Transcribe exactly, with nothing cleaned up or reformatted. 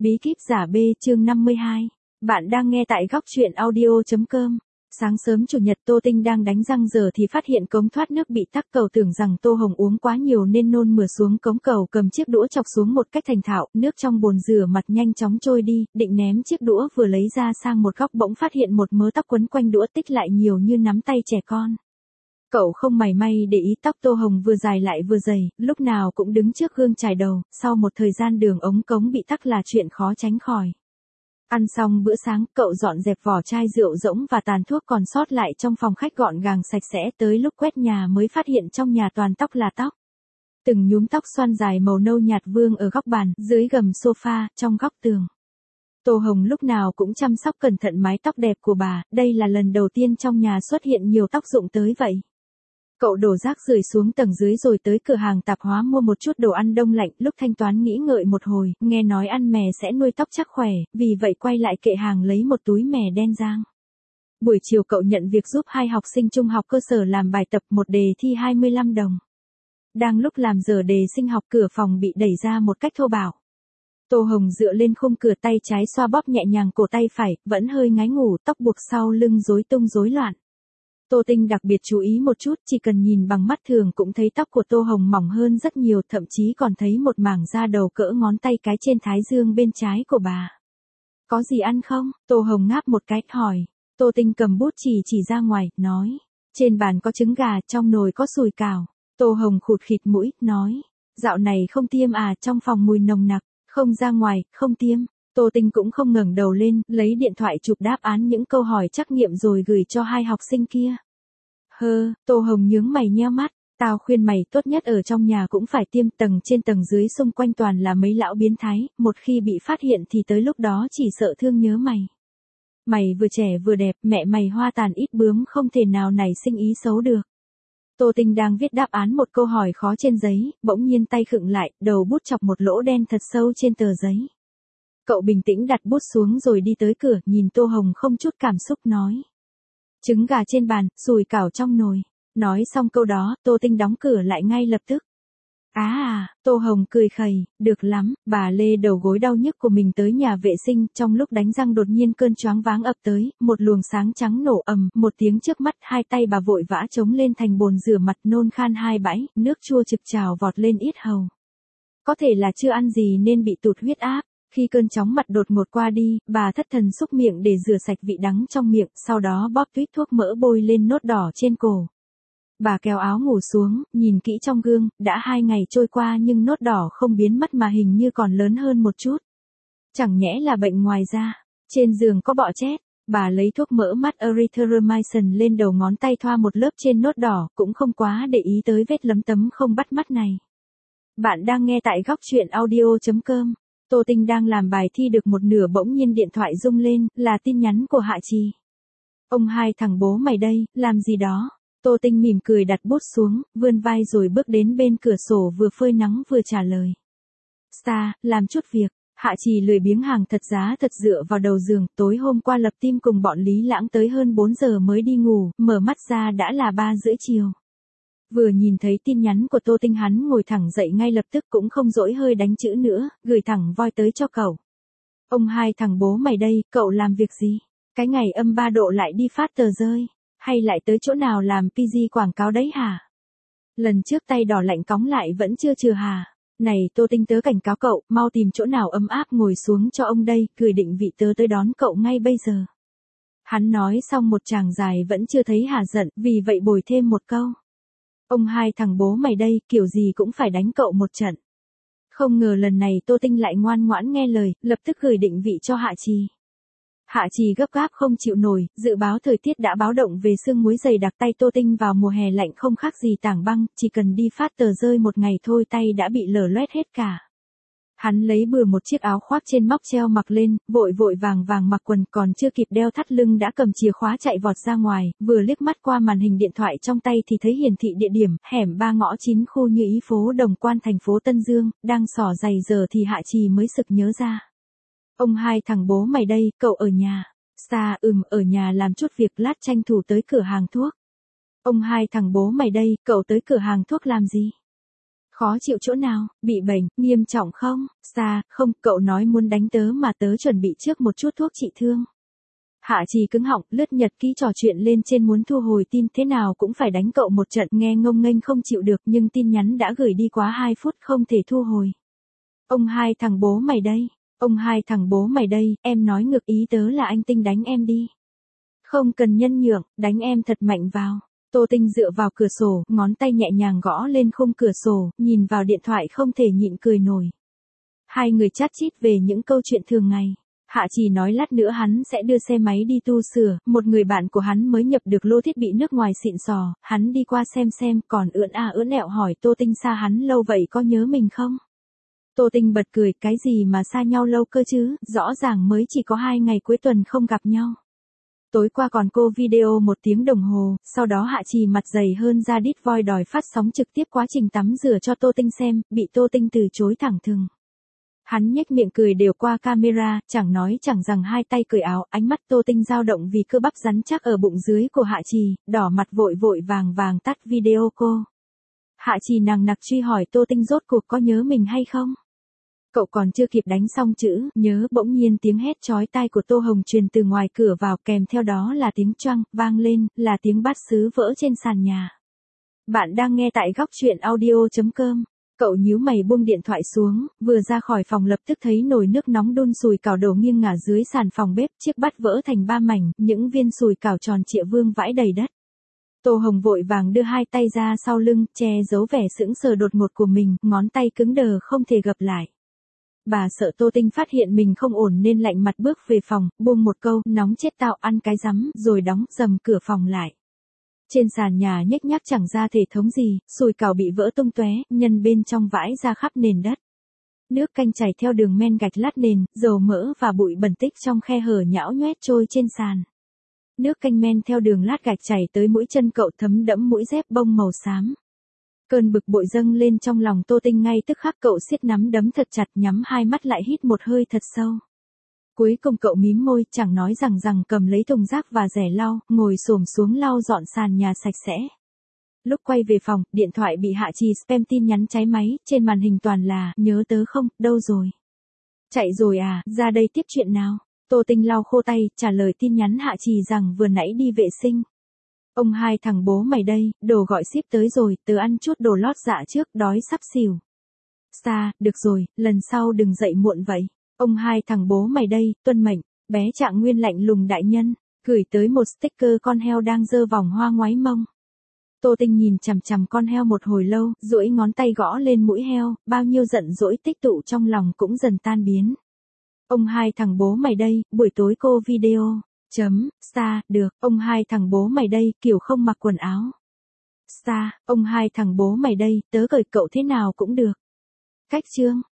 Bí kíp giả B chương năm mươi hai. Bạn đang nghe tại góc truyện audio.com. Sáng sớm chủ nhật Tô Tinh đang đánh răng giờ thì phát hiện cống thoát nước bị tắc, cậu tưởng rằng Tô Hồng uống quá nhiều nên nôn mửa xuống cống, cậu cầm chiếc đũa chọc xuống một cách thành thạo, nước trong bồn rửa mặt nhanh chóng trôi đi, định ném chiếc đũa vừa lấy ra sang một góc bỗng phát hiện một mớ tóc quấn quanh đũa tích lại nhiều như nắm tay trẻ con. Cậu không mảy may để ý tóc Tô Hồng vừa dài lại vừa dày, lúc nào cũng đứng trước gương chải đầu, sau một thời gian đường ống cống bị tắc là chuyện khó tránh khỏi. Ăn xong bữa sáng, cậu dọn dẹp vỏ chai rượu rỗng và tàn thuốc còn sót lại trong phòng khách gọn gàng sạch sẽ, tới lúc quét nhà mới phát hiện trong nhà toàn tóc là tóc. Từng nhúm tóc xoăn dài màu nâu nhạt vương ở góc bàn, dưới gầm sofa, trong góc tường. Tô Hồng lúc nào cũng chăm sóc cẩn thận mái tóc đẹp của bà, đây là lần đầu tiên trong nhà xuất hiện nhiều tóc rụng tới vậy. Cậu đổ rác rưởi xuống tầng dưới rồi tới cửa hàng tạp hóa mua một chút đồ ăn đông lạnh, lúc thanh toán nghĩ ngợi một hồi, nghe nói ăn mè sẽ nuôi tóc chắc khỏe, vì vậy quay lại kệ hàng lấy một túi mè đen rang. Buổi chiều cậu nhận việc giúp hai học sinh trung học cơ sở làm bài tập, một đề thi hai mươi lăm đồng. Đang lúc làm giờ đề sinh học, cửa phòng bị đẩy ra một cách thô bạo. Tô Hồng dựa lên khung cửa, tay trái xoa bóp nhẹ nhàng cổ tay phải, vẫn hơi ngái ngủ, tóc buộc sau lưng rối tung rối loạn. Tô Tinh đặc biệt chú ý một chút, chỉ cần nhìn bằng mắt thường cũng thấy tóc của Tô Hồng mỏng hơn rất nhiều, thậm chí còn thấy một mảng da đầu cỡ ngón tay cái trên thái dương bên trái của bà. Có gì ăn không? Tô Hồng ngáp một cái, hỏi. Tô Tinh cầm bút chỉ chỉ ra ngoài, nói. Trên bàn có trứng gà, trong nồi có sùi cảo. Tô Hồng khụt khịt mũi, nói. Dạo này không tiêm à, trong phòng mùi nồng nặc, không ra ngoài, không tiêm. Tô Tinh cũng không ngẩng đầu lên, lấy điện thoại chụp đáp án những câu hỏi trắc nghiệm rồi gửi cho hai học sinh kia. Hơ, Tô Hồng nhướng mày nheo mắt, tao khuyên mày tốt nhất ở trong nhà cũng phải tiêm, tầng trên tầng dưới xung quanh toàn là mấy lão biến thái, một khi bị phát hiện thì tới lúc đó chỉ sợ thương nhớ mày. Mày vừa trẻ vừa đẹp, mẹ mày hoa tàn ít bướm, không thể nào nảy sinh ý xấu được. Tô Tinh đang viết đáp án một câu hỏi khó trên giấy, bỗng nhiên tay khựng lại, đầu bút chọc một lỗ đen thật sâu trên tờ giấy. Cậu bình tĩnh đặt bút xuống rồi đi tới cửa, nhìn Tô Hồng không chút cảm xúc nói. Trứng gà trên bàn, sùi cảo trong nồi. Nói xong câu đó, Tô Tinh đóng cửa lại ngay lập tức. Á à, Tô Hồng cười khẩy, được lắm, bà lê đầu gối đau nhức của mình tới nhà vệ sinh, trong lúc đánh răng đột nhiên cơn choáng váng ập tới, một luồng sáng trắng nổ ầm, một tiếng trước mắt, hai tay bà vội vã chống lên thành bồn rửa mặt, nôn khan hai bãi, nước chua trực trào vọt lên yết hầu. Có thể là chưa ăn gì nên bị tụt huyết áp. Khi cơn chóng mặt đột ngột qua đi, bà thất thần xúc miệng để rửa sạch vị đắng trong miệng, sau đó bóp tuýt thuốc mỡ bôi lên nốt đỏ trên cổ. Bà kéo áo ngủ xuống, nhìn kỹ trong gương, đã hai ngày trôi qua nhưng nốt đỏ không biến mất mà hình như còn lớn hơn một chút. Chẳng nhẽ là bệnh ngoài da. Trên giường có bọ chết, bà lấy thuốc mỡ mắt erythromycin lên đầu ngón tay thoa một lớp trên nốt đỏ, cũng không quá để ý tới vết lấm tấm không bắt mắt này. Bạn đang nghe tại góc truyện audio.com. Tô Tinh đang làm bài thi được một nửa bỗng nhiên điện thoại rung lên, là tin nhắn của Hạ Trì. Ông hai thằng bố mày đây, làm gì đó? Tô Tinh mỉm cười đặt bút xuống, vươn vai rồi bước đến bên cửa sổ vừa phơi nắng vừa trả lời. Sa, làm chút việc. Hạ Trì lười biếng hàng thật giá thật dựa vào đầu giường, tối hôm qua lập team cùng bọn Lý Lãng tới hơn bốn giờ mới đi ngủ, mở mắt ra đã là ba rưỡi chiều. Vừa nhìn thấy tin nhắn của Tô Tinh hắn ngồi thẳng dậy ngay lập tức, cũng không dỗi hơi đánh chữ nữa, gửi thẳng voi tới cho cậu. Ông hai thằng bố mày đây, cậu làm việc gì? Cái ngày âm ba độ lại đi phát tờ rơi, hay lại tới chỗ nào làm pê giê quảng cáo đấy hả? Lần trước tay đỏ lạnh cóng lại vẫn chưa chừa hả? Này Tô Tinh, tớ cảnh cáo cậu, mau tìm chỗ nào ấm áp ngồi xuống cho ông đây, gửi định vị tớ tới đón cậu ngay bây giờ. Hắn nói xong một tràng dài vẫn chưa thấy hả giận, vì vậy bồi thêm một câu. Ông hai thằng bố mày đây, kiểu gì cũng phải đánh cậu một trận. Không ngờ lần này Tô Tinh lại ngoan ngoãn nghe lời, lập tức gửi định vị cho Hạ Trì. Hạ Trì gấp gáp không chịu nổi, dự báo thời tiết đã báo động về sương muối dày đặc, tay Tô Tinh vào mùa hè lạnh không khác gì tảng băng, chỉ cần đi phát tờ rơi một ngày thôi tay đã bị lở loét hết cả. Hắn lấy bừa một chiếc áo khoác trên móc treo mặc lên, vội vội vàng vàng mặc quần, còn chưa kịp đeo thắt lưng đã cầm chìa khóa chạy vọt ra ngoài, vừa liếc mắt qua màn hình điện thoại trong tay thì thấy hiển thị địa điểm, hẻm ba ngõ chín khu Như Ý phố Đồng Quan thành phố Tân Dương, đang xỏ giày giờ thì Hạ Trì mới sực nhớ ra. Ông hai thằng bố mày đây, cậu ở nhà. Sa, ừm, ở nhà làm chút việc, lát tranh thủ tới cửa hàng thuốc. Ông hai thằng bố mày đây, cậu tới cửa hàng thuốc làm gì? Khó chịu chỗ nào, bị bệnh, nghiêm trọng không? Xa, không, cậu nói muốn đánh tớ mà tớ chuẩn bị trước một chút thuốc trị thương. Hạ Trì cứng họng, lướt nhật ký trò chuyện lên trên muốn thu hồi tin, thế nào cũng phải đánh cậu một trận, nghe ngông nghênh không chịu được nhưng tin nhắn đã gửi đi quá hai phút không thể thu hồi. Ông hai thằng bố mày đây, ông hai thằng bố mày đây, em nói ngược ý tớ là anh Tinh đánh em đi. Không cần nhân nhượng, đánh em thật mạnh vào. Tô Tinh dựa vào cửa sổ, ngón tay nhẹ nhàng gõ lên khung cửa sổ, nhìn vào điện thoại không thể nhịn cười nổi. Hai người chat chít về những câu chuyện thường ngày. Hạ Trì nói lát nữa hắn sẽ đưa xe máy đi tu sửa, một người bạn của hắn mới nhập được lô thiết bị nước ngoài xịn sò, hắn đi qua xem xem, còn ưỡn à ưỡn ẹo hỏi Tô Tinh xa hắn lâu vậy có nhớ mình không? Tô Tinh bật cười, cái gì mà xa nhau lâu cơ chứ, rõ ràng mới chỉ có hai ngày cuối tuần không gặp nhau. Tối qua còn cô video một tiếng đồng hồ, sau đó Hạ Trì mặt dày hơn ra đít voi đòi phát sóng trực tiếp quá trình tắm rửa cho Tô Tinh xem, bị Tô Tinh từ chối thẳng thừng. Hắn nhếch miệng cười đều qua camera, chẳng nói chẳng rằng hai tay cởi áo, ánh mắt Tô Tinh dao động vì cơ bắp rắn chắc ở bụng dưới của Hạ Trì, đỏ mặt vội vội vàng vàng tắt video cô. Hạ Trì nằng nặc truy hỏi Tô Tinh rốt cuộc có nhớ mình hay không? Cậu còn chưa kịp đánh xong chữ, nhớ bỗng nhiên tiếng hét chói tai của Tô Hồng truyền từ ngoài cửa vào, kèm theo đó là tiếng choang, vang lên, là tiếng bát sứ vỡ trên sàn nhà. Bạn đang nghe tại góc chuyện audio chấm com. Cậu nhíu mày buông điện thoại xuống, vừa ra khỏi phòng lập tức thấy nồi nước nóng đun sùi cảo đổ nghiêng ngả dưới sàn phòng bếp, chiếc bát vỡ thành ba mảnh, những viên sùi cảo tròn trịa vương vãi đầy đất. Tô Hồng vội vàng đưa hai tay ra sau lưng, che giấu vẻ sững sờ đột ngột của mình, ngón tay cứng đờ không thể gập lại. Bà sợ Tô Tinh phát hiện mình không ổn nên lạnh mặt bước về phòng, buông một câu, nóng chết tao ăn cái rắm, rồi đóng dầm cửa phòng lại. Trên sàn nhà nhếch nhác chẳng ra thể thống gì, sùi cảo bị vỡ tung tóe, nhân bên trong vãi ra khắp nền đất. Nước canh chảy theo đường men gạch lát nền, dầu mỡ và bụi bẩn tích trong khe hở nhão nhoét trôi trên sàn. Nước canh men theo đường lát gạch chảy tới mũi chân cậu thấm đẫm mũi dép bông màu xám. Cơn bực bội dâng lên trong lòng Tô Tinh, ngay tức khắc cậu siết nắm đấm thật chặt, nhắm hai mắt lại hít một hơi thật sâu. Cuối cùng cậu mím môi, chẳng nói rằng rằng cầm lấy thùng rác và rẻ lau, ngồi xổm xuống lau dọn sàn nhà sạch sẽ. Lúc quay về phòng, điện thoại bị Hạ Trì spam tin nhắn cháy máy, trên màn hình toàn là, nhớ tớ không, đâu rồi? Chạy rồi à, ra đây tiếp chuyện nào? Tô Tinh lau khô tay, trả lời tin nhắn Hạ Trì rằng vừa nãy đi vệ sinh. Ông hai thằng bố mày đây, đồ gọi ship tới rồi, tớ ăn chút đồ lót dạ trước, đói sắp xỉu. Xa, được rồi, lần sau đừng dậy muộn vậy. Ông hai thằng bố mày đây, tuân mệnh, bé Trạng Nguyên lạnh lùng đại nhân, gửi tới một sticker con heo đang giơ vòng hoa ngoáy mông. Tô Tinh nhìn chằm chằm con heo một hồi lâu, duỗi ngón tay gõ lên mũi heo, bao nhiêu giận dỗi tích tụ trong lòng cũng dần tan biến. Ông hai thằng bố mày đây, buổi tối cô video. Chấm, xa, được, ông hai thằng bố mày đây, kiểu không mặc quần áo. Xa, ông hai thằng bố mày đây, tớ cởi cậu thế nào cũng được. Cách chương.